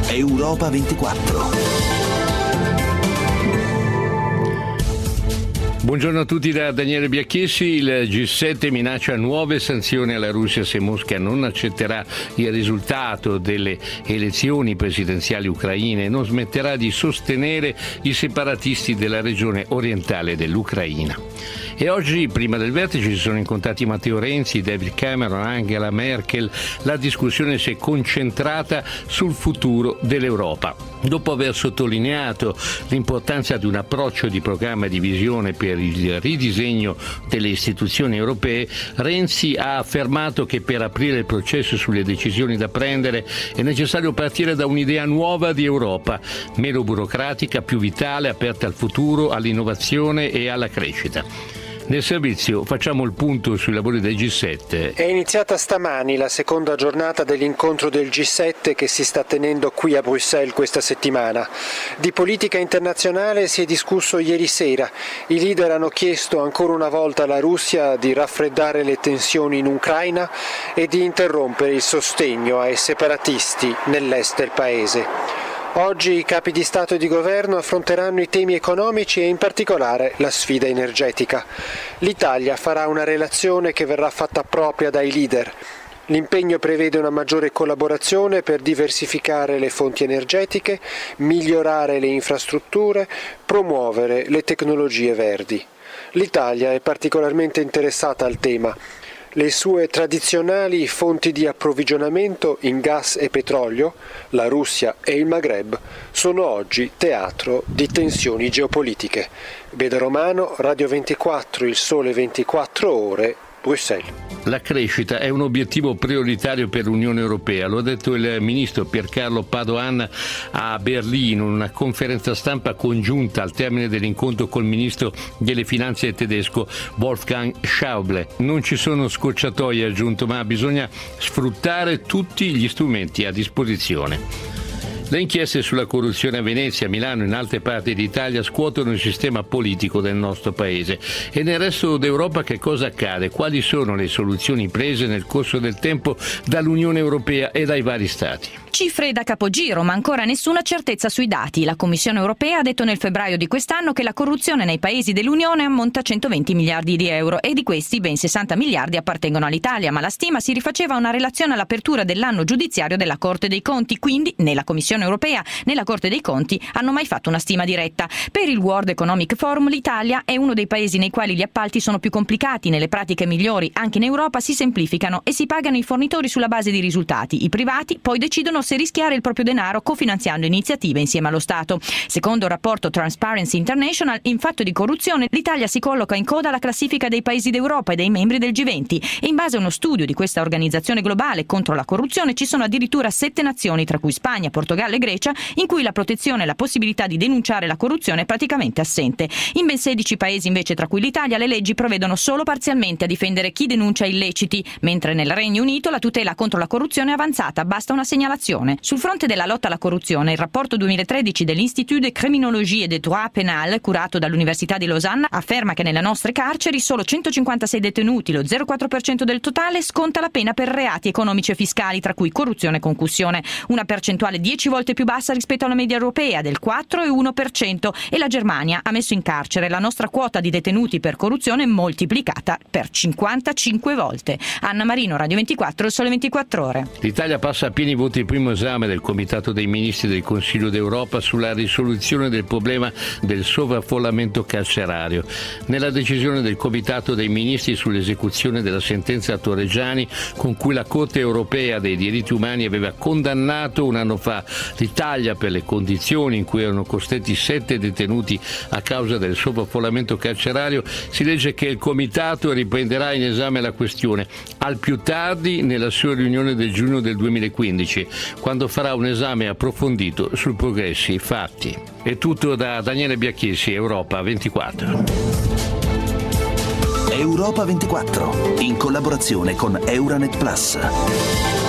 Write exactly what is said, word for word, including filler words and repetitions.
Europa ventiquattro. Buongiorno a tutti da Daniele Biacchessi. Il G sette minaccia nuove sanzioni alla Russia se Mosca non accetterà il risultato delle elezioni presidenziali ucraine e non smetterà di sostenere i separatisti della regione orientale dell'Ucraina. E oggi, prima del vertice, si sono incontrati Matteo Renzi, David Cameron, Angela Merkel. La discussione si è concentrata sul futuro dell'Europa. Dopo aver sottolineato l'importanza di un approccio di programma di visione per il ridisegno delle istituzioni europee, Renzi ha affermato che per aprire il processo sulle decisioni da prendere è necessario partire da un'idea nuova di Europa, meno burocratica, più vitale, aperta al futuro, all'innovazione e alla crescita. Nel servizio facciamo il punto sui lavori del G sette. È iniziata stamani la seconda giornata dell'incontro del G sette che si sta tenendo qui a Bruxelles questa settimana. Di politica internazionale si è discusso ieri sera. I leader hanno chiesto ancora una volta alla Russia di raffreddare le tensioni in Ucraina e di interrompere il sostegno ai separatisti nell'est del paese. Oggi i capi di Stato e di Governo affronteranno i temi economici e in particolare la sfida energetica. L'Italia farà una relazione che verrà fatta propria dai leader. L'impegno prevede una maggiore collaborazione per diversificare le fonti energetiche, migliorare le infrastrutture, promuovere le tecnologie verdi. L'Italia è particolarmente interessata al tema. Le sue tradizionali fonti di approvvigionamento in gas e petrolio, la Russia e il Maghreb, sono oggi teatro di tensioni geopolitiche. Beda Romano, Radio ventiquattro, Il Sole ventiquattro Ore, Bruxelles. La crescita è un obiettivo prioritario per l'Unione Europea, lo ha detto il ministro Piercarlo Padoan a Berlino in una conferenza stampa congiunta al termine dell'incontro col ministro delle finanze tedesco Wolfgang Schäuble. Non ci sono scorciatoie, ha aggiunto, ma bisogna sfruttare tutti gli strumenti a disposizione. Le inchieste sulla corruzione a Venezia, a Milano e in altre parti d'Italia scuotono il sistema politico del nostro paese. E nel resto d'Europa che cosa accade? Quali sono le soluzioni prese nel corso del tempo dall'Unione Europea e dai vari Stati? Cifre da capogiro, ma ancora nessuna certezza sui dati. La Commissione Europea ha detto nel febbraio di quest'anno che la corruzione nei paesi dell'Unione ammonta a centoventi miliardi di euro e di questi ben sessanta miliardi appartengono all'Italia, ma la stima si rifaceva a una relazione all'apertura dell'anno giudiziario della Corte dei Conti, quindi né la Commissione Europea né la Corte dei Conti hanno mai fatto una stima diretta. Per il World Economic Forum l'Italia è uno dei paesi nei quali gli appalti sono più complicati, nelle pratiche migliori anche in Europa si semplificano e si pagano i fornitori sulla base di risultati. I privati poi decidono se rischiare il proprio denaro cofinanziando iniziative insieme allo Stato. Secondo il rapporto Transparency International, in fatto di corruzione l'Italia si colloca in coda alla classifica dei paesi d'Europa e dei membri del G venti e in base a uno studio di questa organizzazione globale contro la corruzione ci sono addirittura sette nazioni, tra cui Spagna, Portogallo e Grecia, in cui la protezione e la possibilità di denunciare la corruzione è praticamente assente. In ben sedici paesi invece, tra cui l'Italia, le leggi provvedono solo parzialmente a difendere chi denuncia illeciti, mentre nel Regno Unito la tutela contro la corruzione è avanzata, basta una segnalazione. Sul fronte della lotta alla corruzione, il rapporto duemilatredici dell'Institut de Criminologie et de Droit Pénal, curato dall'Università di Losanna, afferma che nelle nostre carceri solo centocinquantasei detenuti, lo zero virgola quattro per cento del totale, sconta la pena per reati economici e fiscali, tra cui corruzione e concussione, una percentuale dieci volte più bassa rispetto alla media europea del quattro virgola uno per cento, e la Germania ha messo in carcere la nostra quota di detenuti per corruzione moltiplicata per cinquantacinque volte. Anna Marino, Radio ventiquattro, Il Sole ventiquattro Ore. L'Italia passa a pieni voti il primo esame del Comitato dei Ministri del Consiglio d'Europa sulla risoluzione del problema del sovraffollamento carcerario. Nella decisione del Comitato dei Ministri sull'esecuzione della sentenza Torreggiani, con cui la Corte Europea dei Diritti Umani aveva condannato un anno fa l'Italia per le condizioni in cui erano costretti sette detenuti a causa del sovraffollamento carcerario, si legge che il Comitato riprenderà in esame la questione al più tardi nella sua riunione del giugno del duemilaquindici, quando farà un esame approfondito sui progressi fatti. È tutto da Daniele Biacchessi, Europa ventiquattro. Europa ventiquattro, in collaborazione con Euranet Plus.